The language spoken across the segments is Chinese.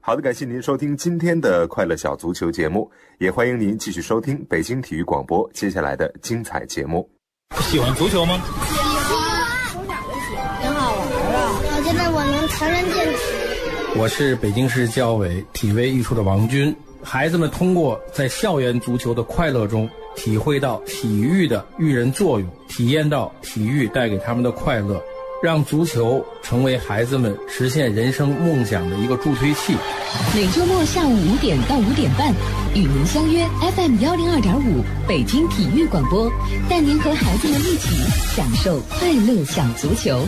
好的，感谢您收听今天的快乐小足球节目，也欢迎您继续收听北京体育广播接下来的精彩节目。 喜欢足球吗？ 喜欢，挺好玩的。我觉得我能强身健体。 我是北京市教委体卫艺术的王军。孩子们通过在校园足球的快乐中，体会到体育的育人作用，体验到体育带给他们的快乐，让足球成为孩子们实现人生梦想的一个助推器。 每周末下午5点到5点半，与您相约 FM102.5北京体育广播，带您和孩子们一起享受快乐小足球。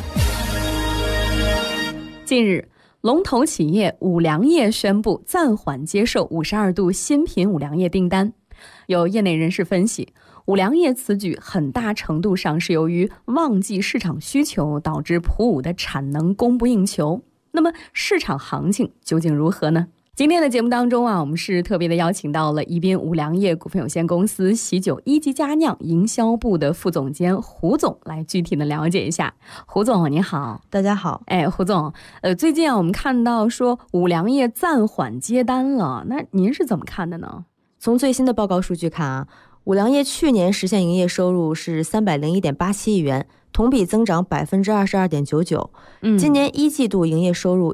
近日，龙头企业五粮液宣布暂缓接受52度新品五粮液订单。有业内人士分析，五粮液此举很大程度上是由于旺季市场需求导致普五的产能供不应求。那么市场行情究竟如何呢？今天的节目当中我们是特别的邀请到了宜宾五粮液股份有限公司喜酒一级佳酿营销部的副总监胡总来具体的了解一下。胡总你好。 大家好。 胡总，最近我们看到说五粮液暂缓接单了，那您是怎么看的呢？ 从最新的报告数据看五粮液去年实现营业收入是301.87亿元，同比增长22.99%。今年一季度营业收入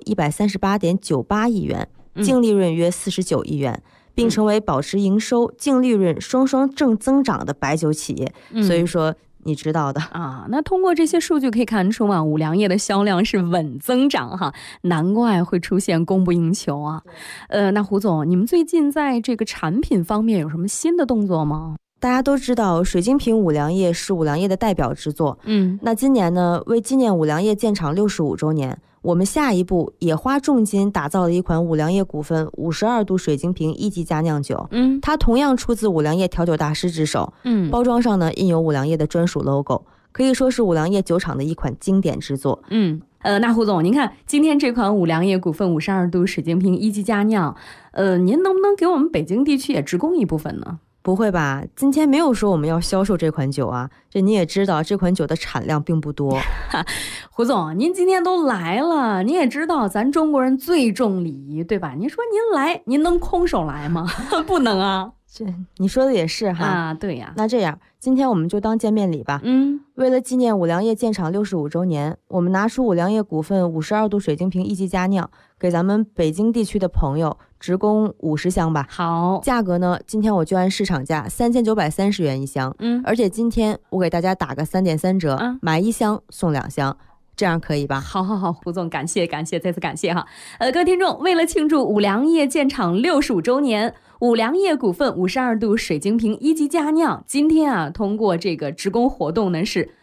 138.98亿元，净利润约49亿元，并成为保持营收、净利润双双正增长的白酒企业。所以说你知道的那通过这些数据可以看出五粮液的销量是稳增长难怪会出现供不应求那胡总，你们最近在这个产品方面有什么新的动作吗？ 大家都知道水晶瓶五粮液是五粮液的代表之作。那今年呢，为纪念五粮液建厂65周年，我们下一步也花重金打造了一款五粮液股份52度水晶瓶一级佳酿酒。它同样出自五粮液调酒大师之手。包装上呢印有五粮液的专属 logo， 可以说是五粮液酒厂的一款经典之作。 那胡总，您看今天这款五粮液股份52度水晶瓶一级佳酿，您能不能给我们北京地区也直供一部分呢？ 不会吧，今天没有说我们要销售这款酒这你也知道这款酒的产量并不多。 胡总，您今天都来了，您也知道咱中国人最重礼仪，对吧？您说您来，您能空手来吗？不能这你说的也是对呀。 那这样今天我们就当见面礼吧。为了纪念五粮液建厂65周年，我们拿出五粮液股份52度水晶瓶一级佳酿，给咱们北京地区的朋友直供50箱吧。 好， 价格呢，今天我就按市场价3930元一箱。而且今天我给大家打个3.3折，买1箱送2箱。这样可以吧？ 好，胡总，感谢，再次感谢各位听众，为了庆祝五粮液建厂65周年，五粮液股份52度水晶瓶一级佳酿今天通过这个直供活动呢是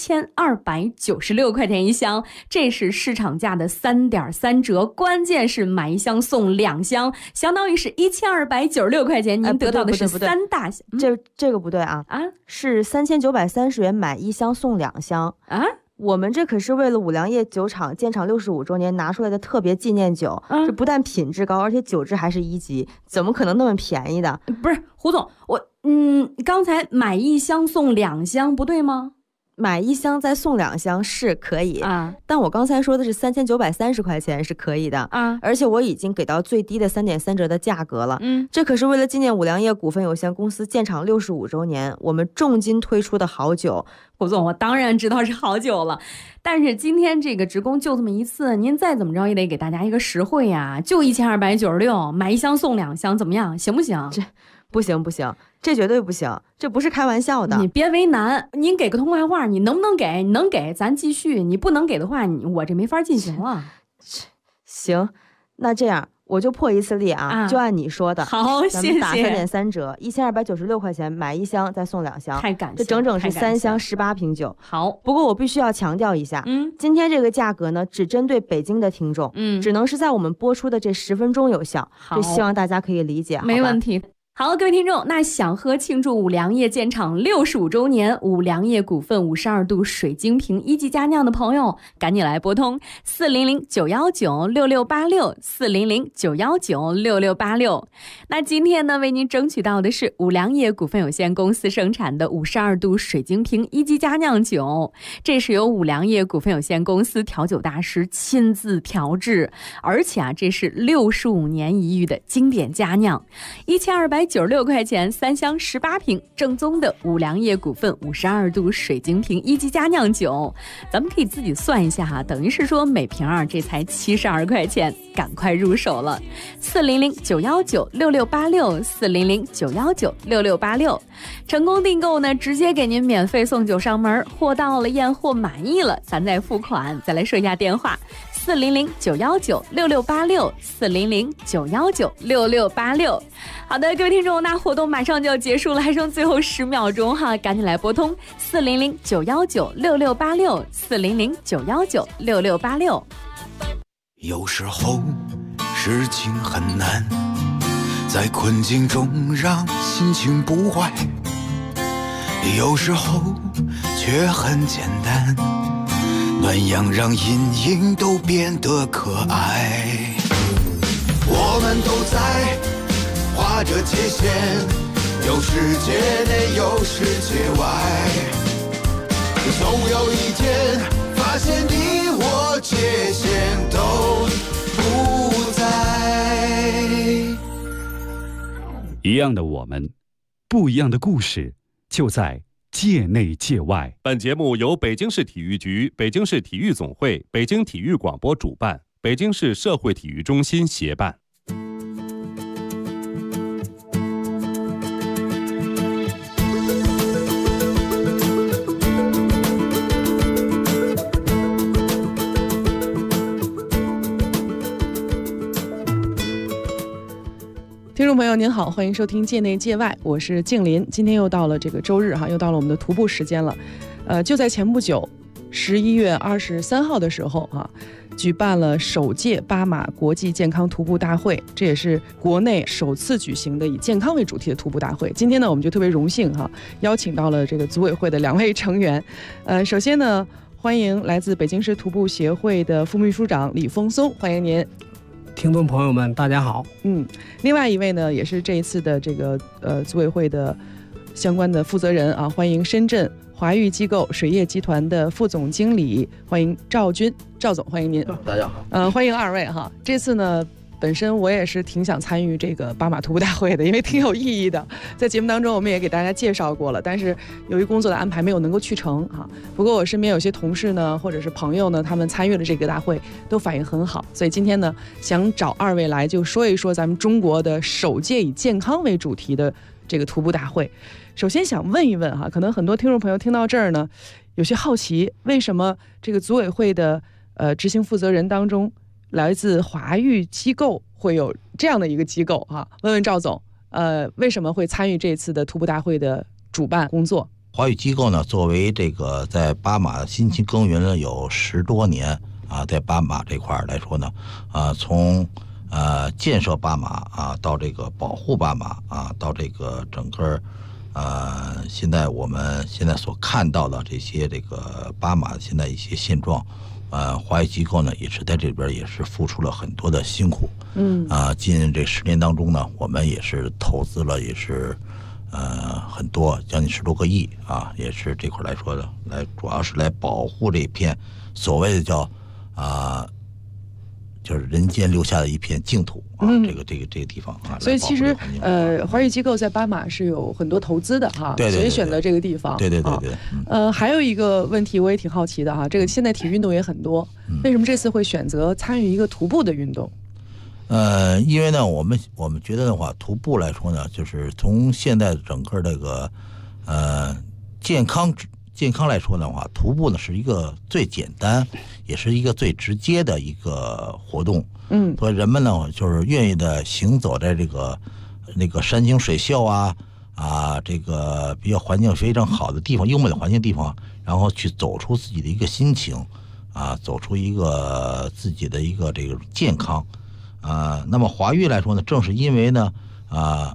1296块钱一箱，这是市场价的3.3折，关键是买1箱送2箱，相当于是1296块钱，您得到的是3大箱。 这个不对是3930元买1箱送2箱我们这可是为了五粮液酒厂建厂65周年拿出来的特别纪念酒，这不但品质高，而且酒质还是1级，怎么可能那么便宜的？ 不是胡总，刚才买1箱送2箱不对吗？ 买1箱再送2箱是可以但我刚才说的是3930块钱是可以的而且我已经给到最低的3.3折的价格了。这可是为了纪念五粮液股份有限公司建厂65周年，我们重金推出的好酒。 胡总，我当然知道是好酒了，但是今天这个直供就这么一次，您再怎么着也得给大家一个实惠就1296，买1箱送2箱，怎么样？行不行？ 这不行，这绝对不行，这不是开玩笑的。 你别为难，您给个痛快话，你能不能给？你能给咱继续，你不能给的话，我这没法进行了。 行，那这样我就破一次例就按你说的。 好，谢谢。 咱们打3.3折，1296块钱买1箱再送2箱， 太感谢， 这整整是3箱18瓶酒。 好， 不过我必须要强调一下，今天这个价格呢，只针对北京的听众，只能是在我们播出的这10分钟有效，这希望大家可以理解。 没问题。 好，各位听众，那想喝庆祝五粮液建厂65周年五粮液股份52度水晶瓶1级佳酿的朋友，赶紧来拨通400-919-6686，400-919-6686。那今天呢，为您争取到的是五粮液股份有限公司生产的52度水晶瓶1级佳酿酒，这是由五粮液股份有限公司调酒大师亲自调制，而且这是65年一遇的经典佳酿，1296块钱3箱18瓶，正宗的五粮液股份52度水晶瓶1级佳酿酒，咱们可以自己算一下等于是说每瓶这才72块钱，赶快入手了。400-919-6686，400-919-6686，成功订购呢，直接给您免费送酒上门，货到了验货满意了，咱再付款。再来说一下电话：400-919-6686，400-919-6686。好的，各位听众，那活动马上就要结束了，还剩最后10秒钟赶紧来拨通400-919-6686，400-919-6686。 有时候事情很难，在困境中让心情不坏，有时候却很简单，暖阳让阴影都变得可爱。我们都在划着界限，有世界内有世界外，总有一天发现你我界限都不在。 一样的我们，不一样的故事，就在界内界外。 本节目由北京市体育局、北京市体育总会、北京体育广播主办，北京市社会体育中心协办。 听众朋友您好，欢迎收听界内界外，我是静林。今天又到了这个周日又到了我们的徒步时间了。就在前不久11月23号的时候举办了首届巴马国际健康徒步大会，这也是国内首次举行的以健康为主题的徒步大会。今天呢，我们就特别荣幸邀请到了这个组委会的2位成员。首先呢，欢迎来自北京市徒步协会的副秘书长李峰松，欢迎您。 听众朋友们大家好。 另外一位呢，也是这一次的这个组委会的相关的负责人欢迎深圳华域机构水业集团的副总经理，欢迎赵军，赵总，欢迎您。 大家好。 欢迎2位这次呢，本身我也是挺想参与这个巴马徒步大会的，因为挺有意义的。在节目当中我们也给大家介绍过了，但是由于工作的安排没有能够去成不过我身边有些同事呢，或者是朋友呢，他们参与了这个大会，都反应很好。所以今天呢，想找2位来就说一说咱们中国的首届以健康为主题的这个徒步大会。首先想问一问可能很多听众朋友听到这儿呢，有些好奇，为什么这个组委会的执行负责人当中，来自华域机构会有这样的一个机构问问赵总，为什么会参与这次的徒步大会的主办工作？ 华域机构呢，作为这个在巴马辛勤耕耘了有10多年在巴马这块来说呢，从建设巴马到这个保护巴马到这个整个现在我们现在所看到的这些这个巴马现在一些现状，华域机构呢也是在这边也是付出了很多的辛苦。近这10年当中呢，我们也是投资了也是很多，将近10多个亿也是这块来说的，主要是来保护这片所谓的叫就是人间留下的一片净土这个地方所以其实华域机构在巴马是有很多投资的对， 所以选择这个地方。 对。 还有一个问题我也挺好奇的这个现在体育运动也很多，为什么这次会选择参与一个徒步的运动？ 因为呢，我们觉得的话，徒步来说呢，就是从现在整个这个健康来说的话，徒步呢是一个最简单，也是一个最直接的一个活动。所以人们呢就是愿意的行走在这个那个山清水秀这个比较环境非常好的地方，优美的环境地方，然后去走出自己的一个心情走出一个自己的一个这个健康。那么华域来说呢，正是因为呢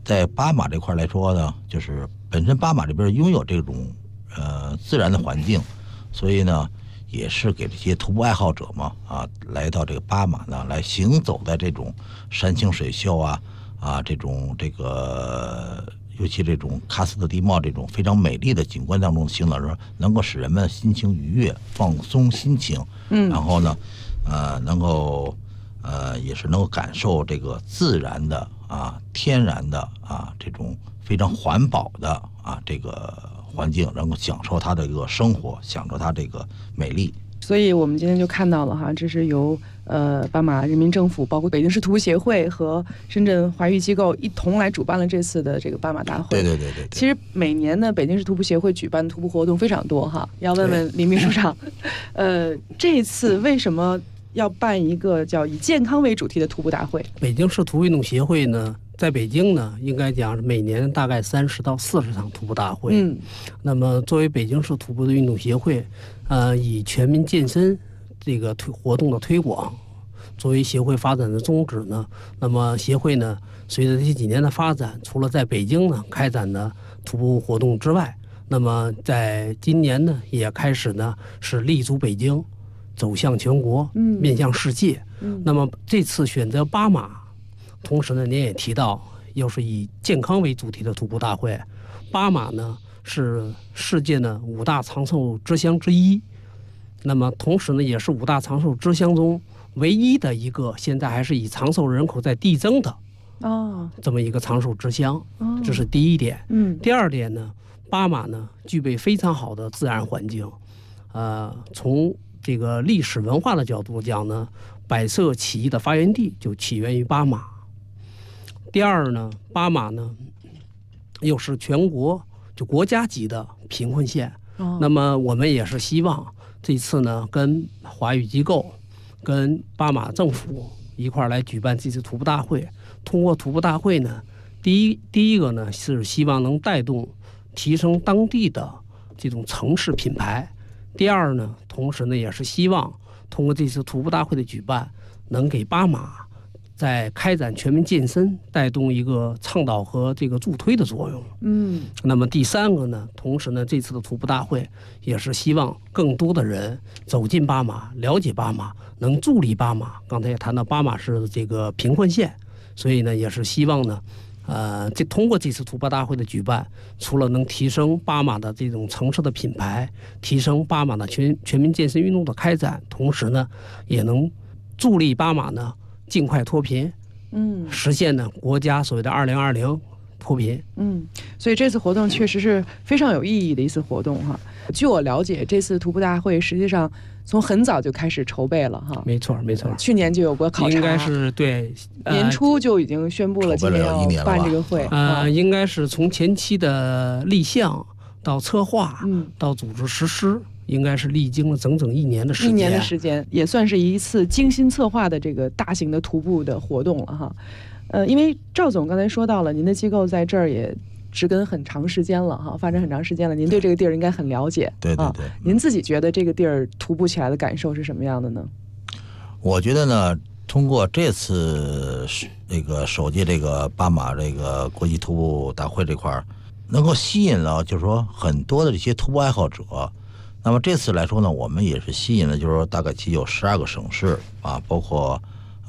在巴马这块来说呢，就是本身巴马这边拥有这种自然的环境，所以呢，也是给这些徒步爱好者嘛来到这个巴马呢，来行走在这种山清水秀这个尤其这种喀斯特地貌这种非常美丽的景观当中行走的时候，能够使人们心情愉悦，放松心情。然后呢，能够也是能够感受这个自然的天然的这种非常环保的这个环境，能够享受它的一个生活，享受它这个美丽。 所以我们今天就看到了哈，这是由巴马人民政府，包括北京市徒步协会和深圳华域机构一同来主办了这次的这个巴马大会。 对。 其实每年呢，北京市徒步协会举办的徒步活动非常多哈。要问问李秘书长，这次为什么要办一个叫以健康为主题的徒步大会？ 北京市徒步运动协会呢，在北京呢，应该讲每年大概30到40场徒步大会。那么作为北京市徒步的运动协会，以全民健身这个活动的推广作为协会发展的宗旨呢，那么协会呢，随着这几年的发展，除了在北京呢开展的徒步活动之外，那么在今年呢，也开始呢是立足北京，走向全国，面向世界。那么这次选择巴马，同时呢，您也提到，又是以健康为主题的徒步大会。巴马呢是世界呢5大长寿之乡之一，那么同时呢，也是5大长寿之乡中唯一的一个现在还是以长寿人口在递增的这么一个长寿之乡。这是第一点。第二点呢，巴马呢具备非常好的自然环境。从这个历史文化的角度讲呢，百色起义的发源地就起源于巴马。第二呢，巴马呢又是全国就国家级的贫困县。那么我们也是希望这次呢，跟华语机构、跟巴马政府一块来举办这次徒步大会。通过徒步大会呢，第一个呢是希望能带动提升当地的这种城市品牌。第二呢，同时呢也是希望通过这次徒步大会的举办，能给巴马在开展全民健身带动一个倡导和这个助推的作用。那么第三个呢，同时呢，这次的徒步大会也是希望更多的人走进巴马，了解巴马，能助力巴马。刚才也谈到巴马是这个贫困县，所以呢，也是希望呢，通过这次徒步大会的举办，除了能提升巴马的这种城市的品牌，提升巴马的全民健身运动的开展，同时呢，也能助力巴马呢尽快脱贫，实现呢国家所谓的2020脱贫。 所以这次活动确实是非常有意义的一次活动哈。据我了解，这次徒步大会实际上从很早就开始筹备了哈。 没错。 去年就有过考察， 应该是对， 年初就已经宣布了今年要办这个会。 应该是从前期的立项到策划，到组织实施，应该是历经了整整1年的时间。1 年的时间，也算是一次精心策划的这个大型的徒步的活动了哈。因为赵总刚才说到了，您的机构在这儿也植根很长时间了哈，发展很长时间了，您对这个地儿应该很了解。 对。 您自己觉得这个地儿徒步起来的感受是什么样的呢？ 我觉得呢，通过这次这个首届这个巴马这个国际徒步大会这块，能够吸引了就是说很多的这些徒步爱好者。那么这次来说呢，我们也是吸引了就是说大概其有12个省市包括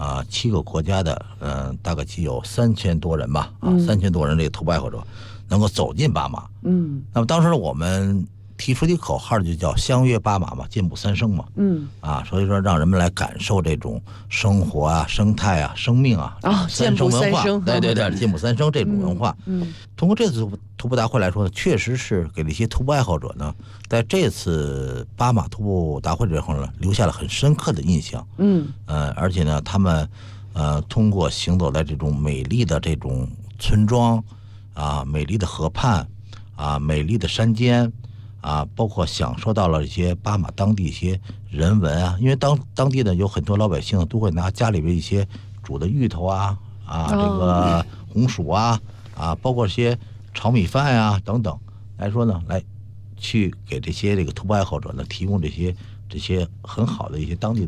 7个国家的大概其有3000多人吧3000多人这个徒步爱好者能够走进巴马。那么当时我们提出的口号就叫相约巴马嘛，健步3生嘛。所以说让人们来感受这种生活生态生命健步3生。 对，健步3生这种文化。通过这次徒步大会来说呢，确实是给了一些徒步爱好者呢，在这次巴马徒步大会之后呢，留下了很深刻的印象。而且呢，他们通过行走在这种美丽的这种村庄美丽的河畔美丽的山间包括享受到了一些巴马当地一些人文因为当地呢有很多老百姓都会拿家里边一些煮的芋头这个红薯包括一些炒米饭等等来说呢，来去给这个徒步爱好者呢提供这些很好的一些当地的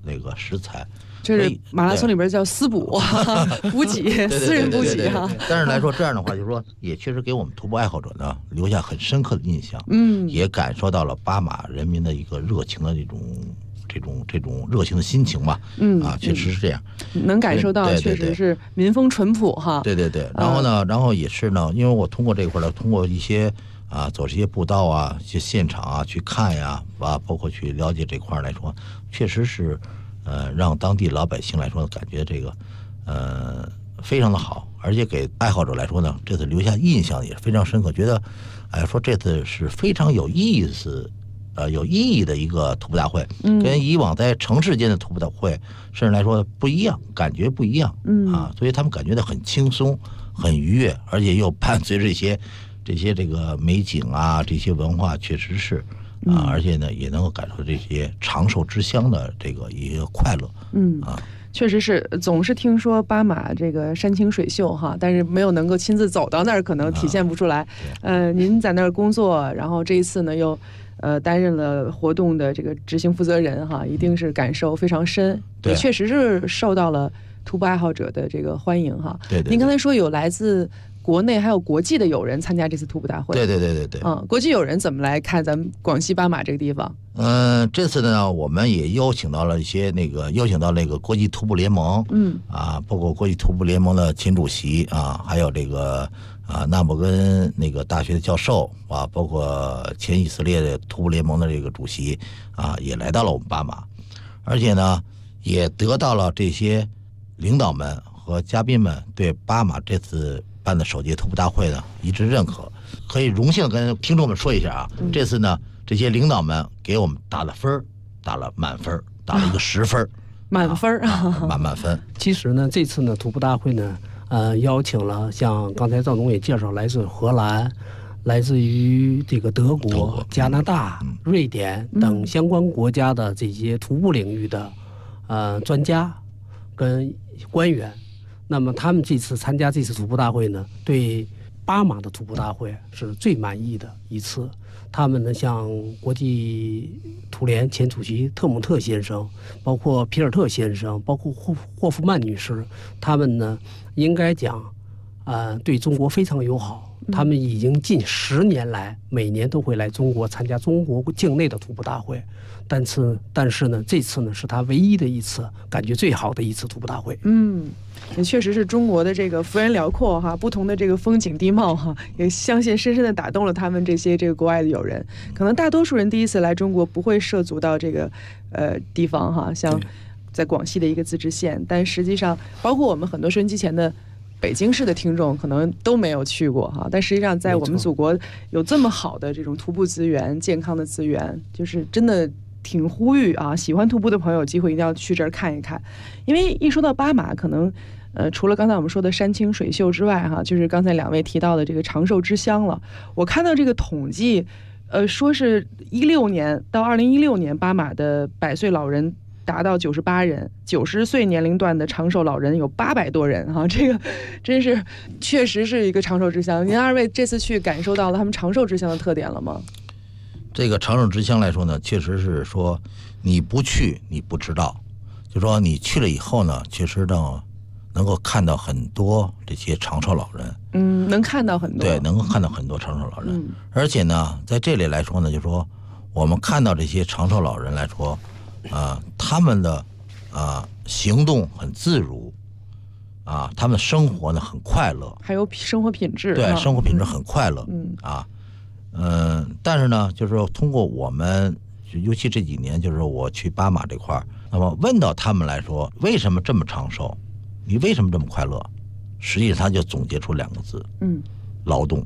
那个食材。 就是马拉松里边叫私补补给，私人补给哈。 但是来说这样的话，就是说也确实给我们徒步爱好者呢留下很深刻的印象，也感受到了巴马人民的一个热情的这种热情的心情吧，确实是这样， 能感受到确实是民风淳朴哈。 对，然后也是呢，因为我通过这块呢，通过一些走这些步道啊，一些现场啊去看呀，包括去了解这块来说，确实是。让当地老百姓来说感觉这个非常的好，而且给爱好者来说呢，这次留下印象也是非常深刻，觉得说这次是非常有意思有意义的一个徒步大会，跟以往在城市间的徒步大会甚至来说不一样，感觉不一样所以他们感觉到很轻松很愉悦，而且又伴随着这些这个美景啊，这些文化确实是而且呢，也能够感受这些长寿之乡的这个一个快乐。 确实是，总是听说巴马这个山清水秀哈，但是没有能够亲自走到那儿，可能体现不出来。您在那儿工作，然后这一次呢又担任了活动的这个执行负责人哈，一定是感受非常深，也确实是受到了徒步爱好者的这个欢迎哈。 对， 您刚才说有来自国内还有国际的友人参加这次徒步大会。 对。 国际友人怎么来看咱们广西巴马这个地方？ 这次呢，我们也邀请到了一些邀请到那个国际徒步联盟，包括国际徒步联盟的前主席还有这个纳摩根那个大学的教授包括前以色列的徒步联盟的这个主席也来到了我们巴马，而且呢，也得到了这些领导们和嘉宾们对巴马这次办的首届徒步大会呢一致认可，可以荣幸跟听众们说一下这次呢这些领导们给我们打了分，打了满分，打了一个10分， 满分满分。 其实呢，这次呢徒步大会呢，邀请了像刚才赵总也介绍，来自荷兰，来自于这个德国、加拿大、瑞典等相关国家的这些徒步领域的专家跟官员。那么他们这次参加这次徒步大会呢，对巴马的徒步大会是最满意的一次。他们呢，像国际徒联前主席特姆特先生，包括皮尔特先生，包括霍夫曼女士，他们呢，应该讲，对中国非常友好。他们已经近10年来，每年都会来中国参加中国境内的徒步大会。但是呢，这次呢是他唯一的一次，感觉最好的一次徒步大会。 也确实是中国的这个幅员辽阔哈，不同的这个风景地貌哈，也相信深深的打动了他们这些国外的友人。可能大多数人第一次来中国不会涉足到这个地方哈，像在广西的一个自治县，但实际上包括我们很多收音机前的北京市的听众可能都没有去过哈，但实际上在我们祖国有这么好的这种徒步资源、健康的资源，就是真的挺呼吁喜欢徒步的朋友有机会一定要去这儿看一看。因为一说到巴马，可能除了刚才我们说的山清水秀之外哈，就是刚才2位提到的这个长寿之乡了。我看到这个统计说是16年到2016年巴马的100岁老人达到98人，90岁年龄段的长寿老人有800多人哈，这个真是确实是一个长寿之乡。您2位这次去感受到了他们长寿之乡的特点了吗？ 这个长寿之乡来说呢，确实是说你不去你不知道，就说你去了以后呢，确实呢能够看到很多这些长寿老人， 能看到很多， 对，能够看到很多长寿老人，而且呢，在这里来说呢，就说我们看到这些长寿老人来说，他们的行动很自如，他们的生活呢很快乐， 还有生活品质， 对，生活品质很快乐，但是呢，就是说通过我们，尤其这几年，就是我去巴马这块儿，那么问到他们来说，为什么这么长寿？你为什么这么快乐？实际上他就总结出2个字，劳动，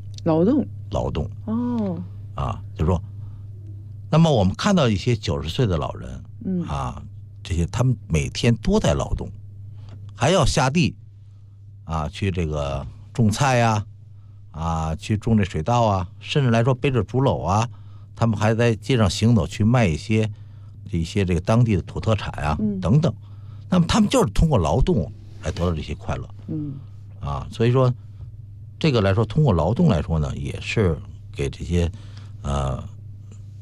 就是说，那么我们看到一些90岁的老人，这些他们每天都在劳动，还要下地，去这个种菜呀，去种这水稻啊，甚至来说背着竹篓啊，他们还在街上行走去卖一些这个当地的土特产啊，等等。那么他们就是通过劳动来得到这些快乐，所以说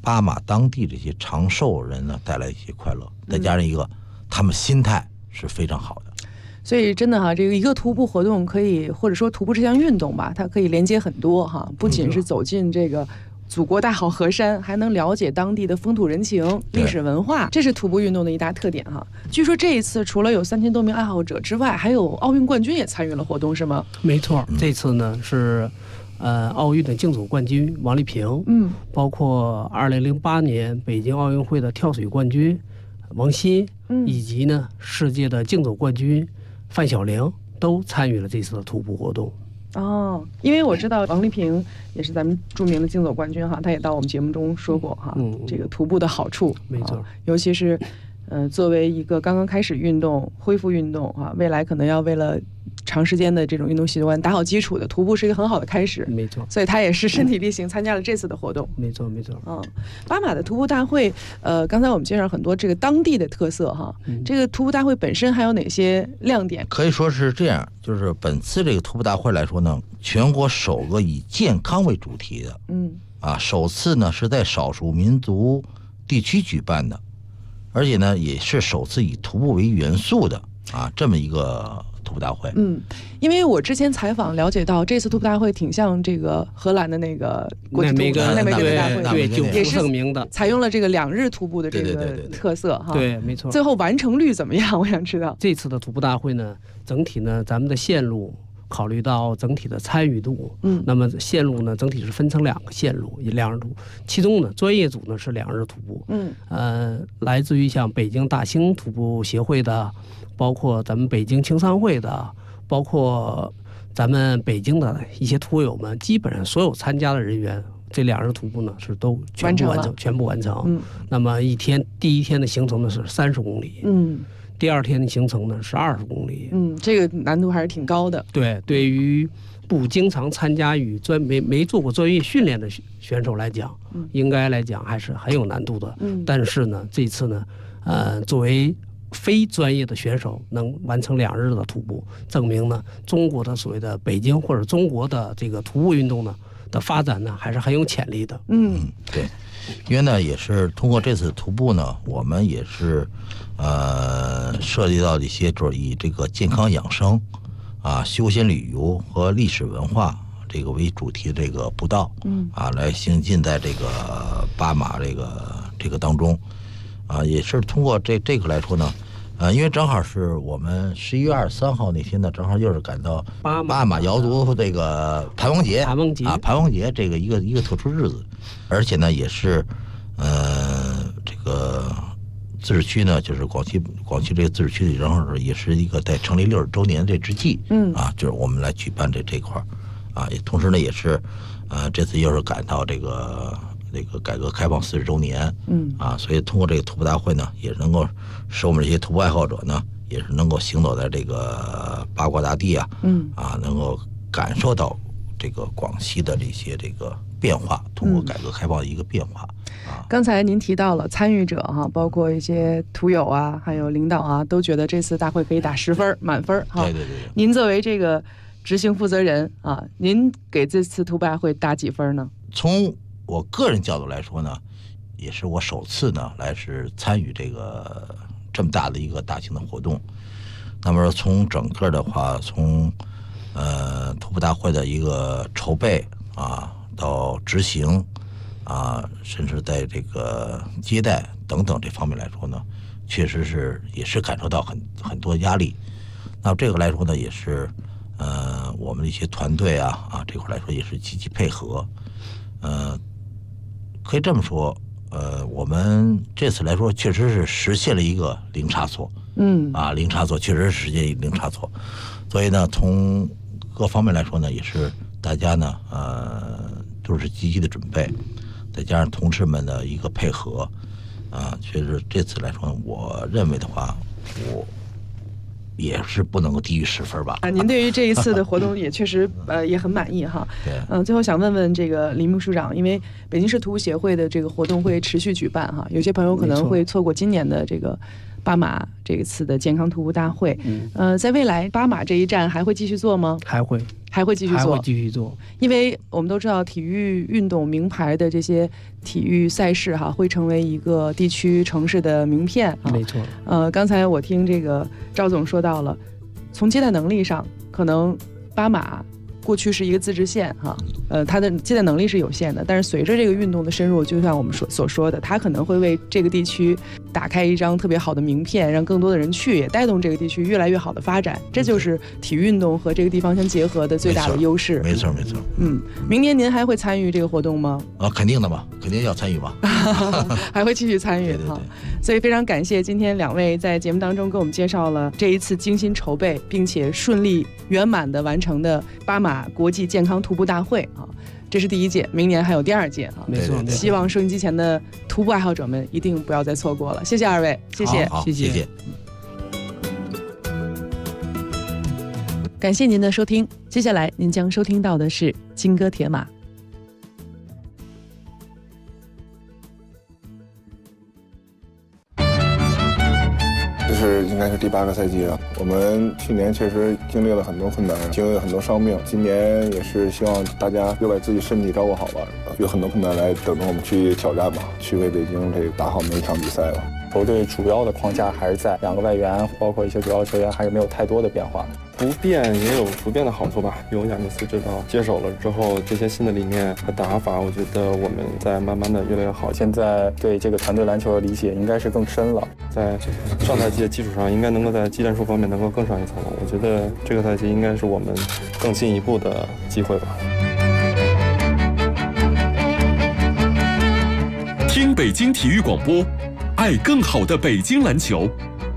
巴马当地这些长寿人呢带来一些快乐，再加上一个他们心态是非常好的。 所以真的哈，这个一个徒步活动可以，或者说徒步这项运动吧，它可以连接很多哈，不仅是走进这个祖国大好河山，还能了解当地的风土人情、历史文化，这是徒步运动的一大特点哈。据说这一次除了有3000多名爱好者之外，还有奥运冠军也参与了活动，是吗？ 没错，这次呢是奥运的竞走冠军王丽萍，包括2008年北京奥运会的跳水冠军王鑫，以及呢世界的竞走冠军范晓玲都参与了这次的徒步活动。 哦，因为我知道王丽萍也是咱们著名的竞走冠军哈，她也到我们节目中说过哈，这个徒步的好处， 没错， 尤其是作为一个刚刚开始运动、恢复运动啊，未来可能要为了长时间的这种运动习惯打好基础的，徒步是一个很好的开始。 没错， 所以他也是身体力行参加了这次的活动。 没错，没错。 巴马的徒步大会，刚才我们介绍很多这个当地的特色哈，这个徒步大会本身还有哪些亮点？ 可以说是这样，就是本次这个徒步大会来说呢，全国首个以健康为主题的，首次呢是在少数民族地区举办的，而且呢也是首次以徒步为元素的这么一个徒步大会。 因为我之前采访了解到，这次徒步大会挺像这个荷兰的那个国际徒步大会， 也是盛名的， 采用了这个2日徒步的这个特色哈。 对，没错。 最后完成率怎么样？我想知道。 这次的徒步大会呢，整体呢，咱们的线路考虑到整体的参与度，那么线路呢，整体是分成2个线路，2日徒步，其中呢，专业组呢是2日徒步，来自于像北京大兴徒步协会的，包括咱们北京青商会的，包括咱们北京的一些徒友们，基本上所有参加的人员，这2日徒步呢是都全部完成。那么第一天的行程呢是30公里，第2天的行程呢是20公里。 这个难度还是挺高的。 对，对于不经常参加与没做过专业训练的选手来讲，应该来讲还是很有难度的。但是呢，这次呢，作为非专业的选手能完成2日的徒步，证明呢中国的所谓的北京或者中国的这个徒步运动呢的发展呢还是很有潜力的。 对，因为呢也是通过这次徒步呢，我们也是涉及到一些就是以这个健康养生休闲旅游和历史文化这个为主题的这个步道来行进在这个巴马这个当中也是通过这个来说呢，因为正好是我们11月23号那天呢，正好又是赶到巴马瑶族这个盘王节这个一个特殊日子，而且呢也是这个自治区呢，就是广西这个自治区里，正好也是一个在成立60周年这之际，就是我们来举办这块也同时呢也是这次又是赶到这个改革开放40周年，所以通过这个徒步大会呢，也能够使我们这些徒步爱好者呢，也是能够行走在这个八卦大地能够感受到这个广西的这些这个变化，通过改革开放的一个变化。 刚才您提到了参与者包括一些徒友还有领导都觉得这次大会可以打10分满分对。 您作为这个执行负责人您给这次徒步大会打几分呢？ 从我个人角度来说呢，也是我首次呢来是参与这么大的一个大型的活动。那么从整个的话，从徒步大会的一个筹备到执行甚至在这个接待等等这方面来说呢，确实也是感受到很多压力。那这个来说呢，也是我们的一些团队这块来说也是积极配合。可以这么说，我们这次来说确实是实现了一个零差错，零差错，确实是实现零差错。所以呢，从各方面来说呢，也是大家呢，都是积极的准备，再加上同事们的一个配合，确实这次来说，我认为的话，我也是不能够低于10分吧。 您对于这一次的活动也确实也很满意哈。 对。 最后想问问这个李秘书长，因为北京市徒步协会的这个活动会持续举办有些朋友可能会错过今年的这个巴马这一次的健康徒步大会。在未来巴马这一站还会继续做吗？ 还会还会继续做， 还会继续做， 因为我们都知道体育运动名牌的这些体育赛事哈，会成为一个地区城市的名片。 没错。 刚才我听这个赵总说到了，从接待能力上，可能巴马过去是一个自治县哈，它的接待能力是有限的，但是随着这个运动的深入，就像我们所说的，它可能会为这个地区打开一张特别好的名片，让更多的人去，也带动这个地区越来越好的发展。这就是体育运动和这个地方相结合的最大的优势。 没错。 明年您还会参与这个活动吗？ 肯定的嘛，肯定要参与嘛， 还会继续参与哈。所以非常感谢今天2位在节目当中给我们介绍了这一次精心筹备并且顺利圆满的完成的巴马国际健康徒步大会啊，这是第1届，明年还有第2届啊。 没错。 希望收音机前的徒步爱好者们一定不要再错过了。谢谢2位，谢谢， 谢谢。 感谢您的收听，接下来您将收听到的是金戈铁马。 应该是第8个赛季了。我们去年确实经历了很多困难，经历了很多伤病。今年也是希望大家又把自己身体照顾好吧，有很多困难来等着我们去挑战吧，去为北京这个打好每一场比赛吧。 球队主要的框架还是在2个外援，包括一些主要球员，还是没有太多的变化。 不变也有不变的好处吧。有亚尼斯指导接手了之后，这些新的理念和打法，我觉得我们在慢慢的越来越好。 现在对这个团队篮球的理解应该是更深了， 在上赛季的基础上，应该能够在技战术方面能够更上一层楼。我觉得这个赛季应该是我们更进一步的机会吧。 听北京体育广播，爱更好的北京篮球。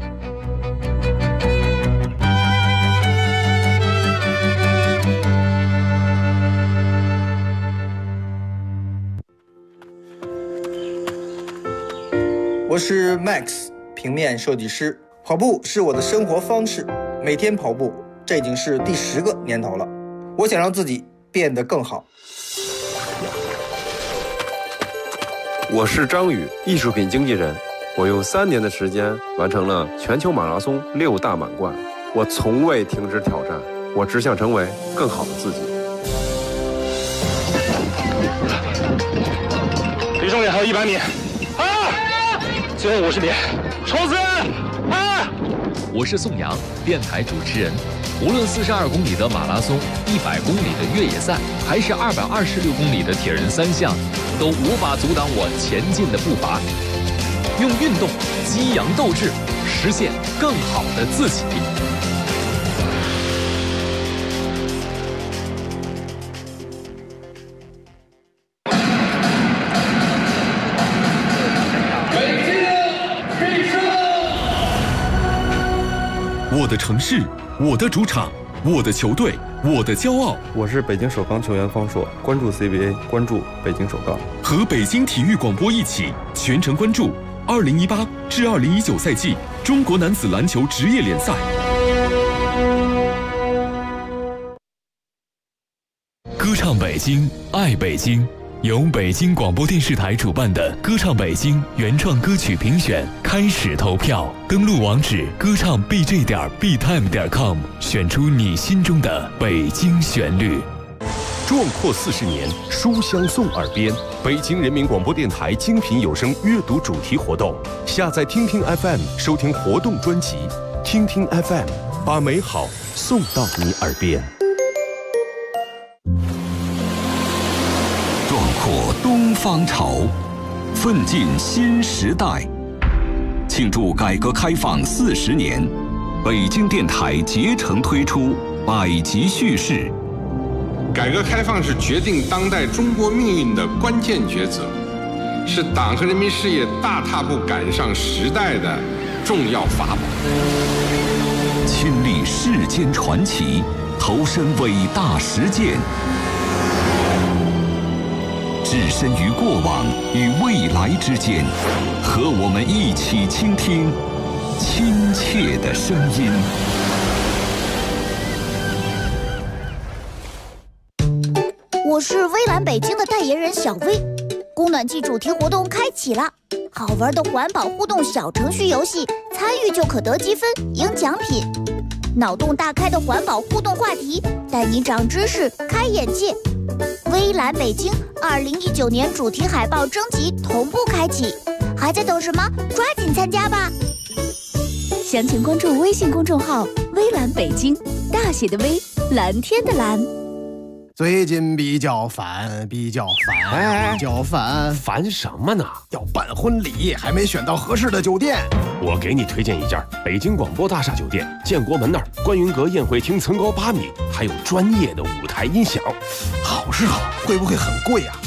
我是 Max， 平面设计师。跑步是我的生活方式，每天跑步，这已经是第10个年头了。我想让自己变得更好。 我是张宇，艺术品经纪人。我用3年的时间完成了全球马拉松6大满贯。我从未停止挑战，我只想成为更好的自己。 离终点还有100米。最后50米，冲刺！ 我是宋阳，电台主持人。无论42公里的马拉松、100公里的越野赛，还是226公里的铁人3项，都无法阻挡我前进的步伐。用运动激扬斗志，实现更好的自己。 我的城市，我的主场，我的球队，我的骄傲。 我是北京首钢球员方硕，关注 CBA， 关注北京首钢。 和北京体育广播一起全程关注2018至2019赛季中国男子篮球职业联赛。歌唱北京，爱北京。由北京广播电视台主办的歌唱北京原创歌曲评选开始投票，登录网址歌唱 bj.btime.com， 选出你心中的北京旋律。 壮阔40年，书香送耳边。北京人民广播电台精品有声阅读主题活动，下载听听 FM 收听活动专辑，听听 FM， 把美好送到你耳边。 壮阔东方潮，奋进新时代。庆祝改革开放40年，北京电台竭诚推出百集叙事。 改革开放是决定当代中国命运的关键抉择，是党和人民事业大踏步赶上时代的重要法宝。 亲历世间传奇，投身伟大实践。置身于过往与未来之间，和我们一起倾听亲切的声音。 我是微蓝北京的代言人小薇，供暖季主题活动开启了，好玩的环保互动小程序游戏，参与就可得积分、赢奖品。 脑洞大开的环保互动话题，带你长知识、开眼界。微蓝北京2019年主题海报征集同步开启，还在等什么？抓紧参加吧！详情关注微信公众号“微蓝北京”，大写的微，蓝天的蓝。 最近比较烦， 烦什么呢？ 要办婚礼，还没选到合适的酒店。 我给你推荐一家北京广播大厦酒店，建国门那儿，观云阁宴会厅层高8米，还有专业的舞台音响。 好是好，会不会很贵啊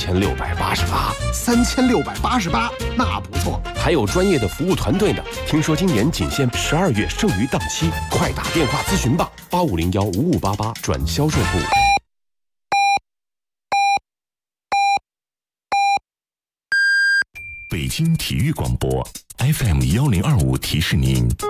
？3688，那不错。 还有专业的服务团队呢。听说今年仅限12月剩余档期，快打电话咨询吧，85015588转销售部。 北京体育广播 FM1025提示您，